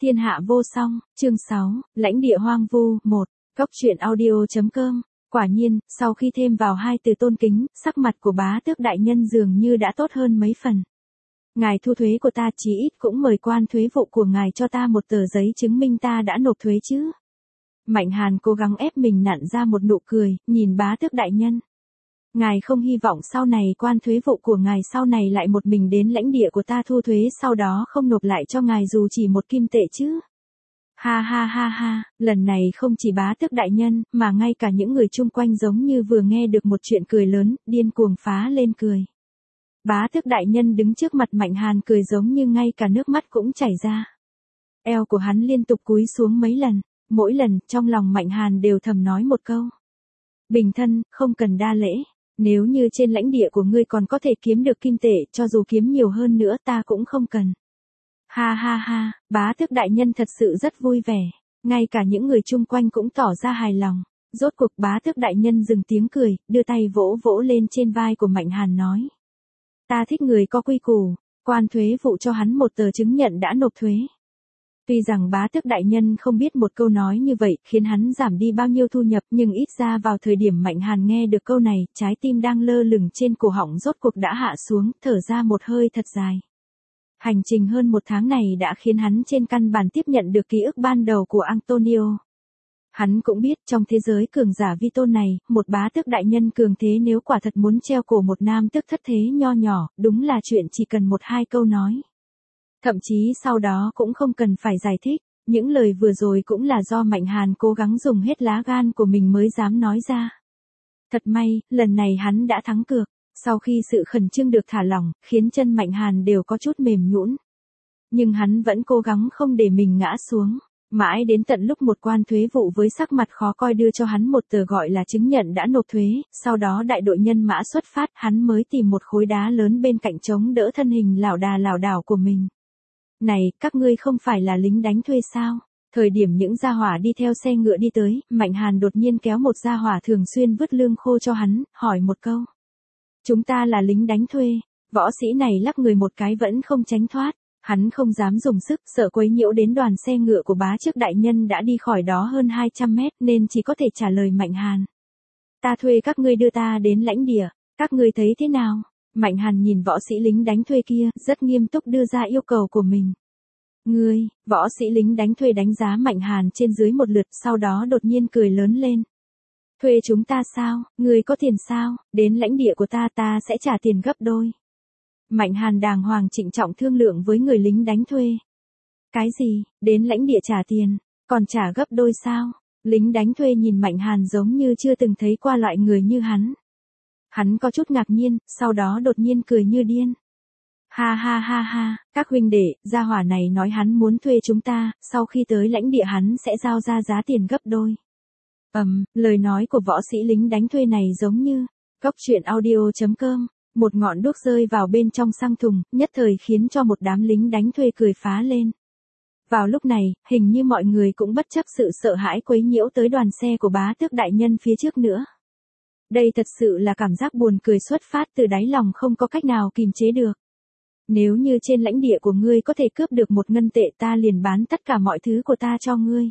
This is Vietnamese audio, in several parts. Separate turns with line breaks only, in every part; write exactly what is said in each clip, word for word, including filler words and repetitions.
Thiên hạ vô song, chương sáu, lãnh địa hoang vu, một, Cốc truyện audio.com. Quả nhiên, sau khi thêm vào hai từ tôn kính, sắc mặt của bá tước đại nhân dường như đã tốt hơn mấy phần. Ngài thu thuế của ta, chí ít cũng mời quan thuế vụ của ngài cho ta một tờ giấy chứng minh ta đã nộp thuế chứ. Mạnh Hàn cố gắng ép mình nặn ra một nụ cười, nhìn bá tước đại nhân. Ngài không hy vọng sau này quan thuế vụ của ngài sau này lại một mình đến lãnh địa của ta thu thuế, sau đó không nộp lại cho ngài dù chỉ một kim tệ chứ. Ha ha ha ha, lần này không chỉ bá tước đại nhân, mà ngay cả những người chung quanh giống như vừa nghe được một chuyện cười lớn, điên cuồng phá lên cười. Bá tước đại nhân đứng trước mặt Mạnh Hàn cười giống như ngay cả nước mắt cũng chảy ra. Eo của hắn liên tục cúi xuống mấy lần, mỗi lần trong lòng Mạnh Hàn đều thầm nói một câu. Bình thân, không cần đa lễ. Nếu như trên lãnh địa của ngươi còn có thể kiếm được kim tệ, cho dù kiếm nhiều hơn nữa ta cũng không cần. Ha ha ha, bá tước đại nhân thật sự rất vui vẻ. Ngay cả những người chung quanh cũng tỏ ra hài lòng. Rốt cuộc bá tước đại nhân dừng tiếng cười, đưa tay vỗ vỗ lên trên vai của Mạnh Hàn nói. Ta thích người có quy củ, quan thuế vụ cho hắn một tờ chứng nhận đã nộp thuế. Tuy rằng bá tước đại nhân không biết một câu nói như vậy khiến hắn giảm đi bao nhiêu thu nhập, nhưng ít ra vào thời điểm Mạnh Hàn nghe được câu này, trái tim đang lơ lửng trên cổ họng rốt cuộc đã hạ xuống, thở ra một hơi thật dài. Hành trình hơn một tháng này đã khiến hắn trên căn bản tiếp nhận được ký ức ban đầu của Antonio. Hắn cũng biết trong thế giới cường giả vi tôn này, một bá tước đại nhân cường thế nếu quả thật muốn treo cổ một nam tước thất thế nho nhỏ, đúng là chuyện chỉ cần một hai câu nói. Thậm chí sau đó cũng không cần phải giải thích, những lời vừa rồi cũng là do Mạnh Hàn cố gắng dùng hết lá gan của mình mới dám nói ra. Thật may, lần này hắn đã thắng cược, sau khi sự khẩn trương được thả lỏng, khiến chân Mạnh Hàn đều có chút mềm nhũn. Nhưng hắn vẫn cố gắng không để mình ngã xuống, mãi đến tận lúc một quan thuế vụ với sắc mặt khó coi đưa cho hắn một tờ gọi là chứng nhận đã nộp thuế, sau đó đại đội nhân mã xuất phát, hắn mới tìm một khối đá lớn bên cạnh chống đỡ thân hình lảo đà lảo đảo của mình. Này, các ngươi không phải là lính đánh thuê sao? Thời điểm những gia hỏa đi theo xe ngựa đi tới, Mạnh Hàn đột nhiên kéo một gia hỏa thường xuyên vứt lương khô cho hắn, hỏi một câu. Chúng ta là lính đánh thuê. Võ sĩ này lắc người một cái vẫn không tránh thoát. Hắn không dám dùng sức, sợ quấy nhiễu đến đoàn xe ngựa của bá tước đại nhân đã đi khỏi đó hơn hai trăm mét nên chỉ có thể trả lời Mạnh Hàn. Ta thuê các ngươi đưa ta đến lãnh địa, các ngươi thấy thế nào? Mạnh Hàn nhìn võ sĩ lính đánh thuê kia, rất nghiêm túc đưa ra yêu cầu của mình. Ngươi, võ sĩ lính đánh thuê đánh giá Mạnh Hàn trên dưới một lượt, sau đó đột nhiên cười lớn lên. Thuê chúng ta sao, ngươi có tiền sao, đến lãnh địa của ta ta sẽ trả tiền gấp đôi. Mạnh Hàn đàng hoàng trịnh trọng thương lượng với người lính đánh thuê. Cái gì, đến lãnh địa trả tiền, còn trả gấp đôi sao? Lính đánh thuê nhìn Mạnh Hàn giống như chưa từng thấy qua loại người như hắn. Hắn có chút ngạc nhiên, sau đó đột nhiên cười như điên. Ha ha ha ha, các huynh đệ, gia hỏa này nói hắn muốn thuê chúng ta, sau khi tới lãnh địa hắn sẽ giao ra giá tiền gấp đôi. Ầm, um, lời nói của võ sĩ lính đánh thuê này giống như, Cốc truyện audio.com, một ngọn đuốc rơi vào bên trong xăng thùng, nhất thời khiến cho một đám lính đánh thuê cười phá lên. Vào lúc này, hình như mọi người cũng bất chấp sự sợ hãi quấy nhiễu tới đoàn xe của bá tước đại nhân phía trước nữa. Đây thật sự là cảm giác buồn cười xuất phát từ đáy lòng không có cách nào kìm chế được. Nếu như trên lãnh địa của ngươi có thể cướp được một ngân tệ ta liền bán tất cả mọi thứ của ta cho ngươi.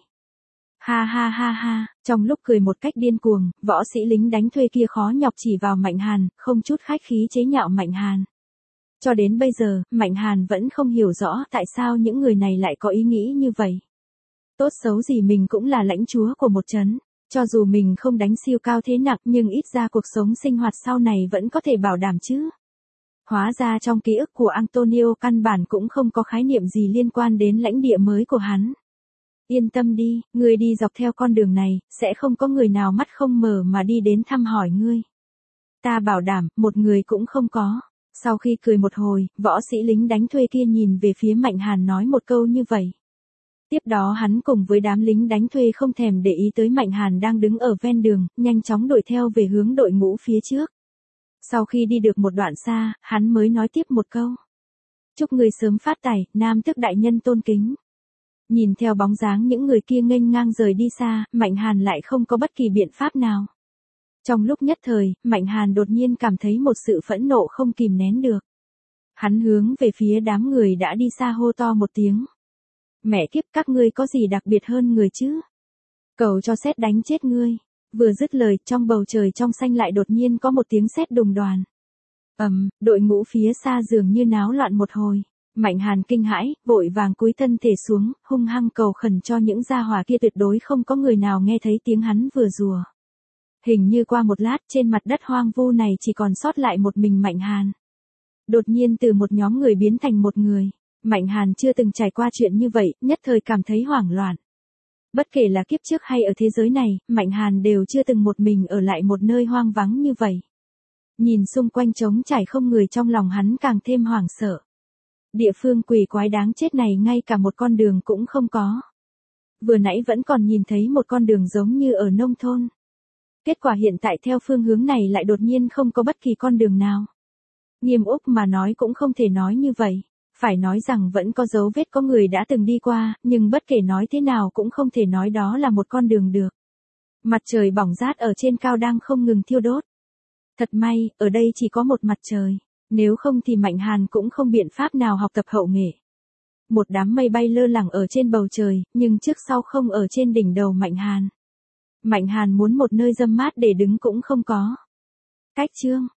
Ha ha ha ha, trong lúc cười một cách điên cuồng, võ sĩ lính đánh thuê kia khó nhọc chỉ vào Mạnh Hàn, không chút khách khí chế nhạo Mạnh Hàn. Cho đến bây giờ, Mạnh Hàn vẫn không hiểu rõ tại sao những người này lại có ý nghĩ như vậy. Tốt xấu gì mình cũng là lãnh chúa của một trấn. Cho dù mình không đánh siêu cao thế nặng nhưng ít ra cuộc sống sinh hoạt sau này vẫn có thể bảo đảm chứ. Hóa ra trong ký ức của Antonio căn bản cũng không có khái niệm gì liên quan đến lãnh địa mới của hắn. Yên tâm đi, ngươi đi dọc theo con đường này, sẽ không có người nào mắt không mở mà đi đến thăm hỏi ngươi. Ta bảo đảm, một người cũng không có. Sau khi cười một hồi, võ sĩ lính đánh thuê kia nhìn về phía Mạnh Hàn nói một câu như vậy. Tiếp đó hắn cùng với đám lính đánh thuê không thèm để ý tới Mạnh Hàn đang đứng ở ven đường, nhanh chóng đuổi theo về hướng đội ngũ phía trước. Sau khi đi được một đoạn xa, hắn mới nói tiếp một câu. Chúc người sớm phát tài, nam tước đại nhân tôn kính. Nhìn theo bóng dáng những người kia nghênh ngang rời đi xa, Mạnh Hàn lại không có bất kỳ biện pháp nào. Trong lúc nhất thời, Mạnh Hàn đột nhiên cảm thấy một sự phẫn nộ không kìm nén được. Hắn hướng về phía đám người đã đi xa hô to một tiếng. Mẹ kiếp, các ngươi có gì đặc biệt hơn người chứ? Cầu cho sét đánh chết ngươi. Vừa dứt lời, trong bầu trời trong xanh lại đột nhiên có một tiếng sét đùng đoàn. Ầm, đội ngũ phía xa dường như náo loạn một hồi. Mạnh Hàn kinh hãi, vội vàng cúi thân thể xuống, hung hăng cầu khẩn cho những gia hỏa kia tuyệt đối không có người nào nghe thấy tiếng hắn vừa rùa. Hình như qua một lát, trên mặt đất hoang vu này chỉ còn sót lại một mình Mạnh Hàn. Đột nhiên từ một nhóm người biến thành một người. Mạnh Hàn chưa từng trải qua chuyện như vậy, nhất thời cảm thấy hoảng loạn. Bất kể là kiếp trước hay ở thế giới này, Mạnh Hàn đều chưa từng một mình ở lại một nơi hoang vắng như vậy. Nhìn xung quanh trống trải không người, trong lòng hắn càng thêm hoảng sợ. Địa phương quỷ quái đáng chết này ngay cả một con đường cũng không có. Vừa nãy vẫn còn nhìn thấy một con đường giống như ở nông thôn. Kết quả hiện tại theo phương hướng này lại đột nhiên không có bất kỳ con đường nào. Nghiêm úc mà nói cũng không thể nói như vậy. Phải nói rằng vẫn có dấu vết có người đã từng đi qua, nhưng bất kể nói thế nào cũng không thể nói đó là một con đường được. Mặt trời bỏng rát ở trên cao đang không ngừng thiêu đốt. Thật may, ở đây chỉ có một mặt trời. Nếu không thì Mạnh Hàn cũng không biện pháp nào học tập hậu nghệ. Một đám mây bay lơ lửng ở trên bầu trời, nhưng trước sau không ở trên đỉnh đầu Mạnh Hàn. Mạnh Hàn muốn một nơi râm mát để đứng cũng không có. Cách chương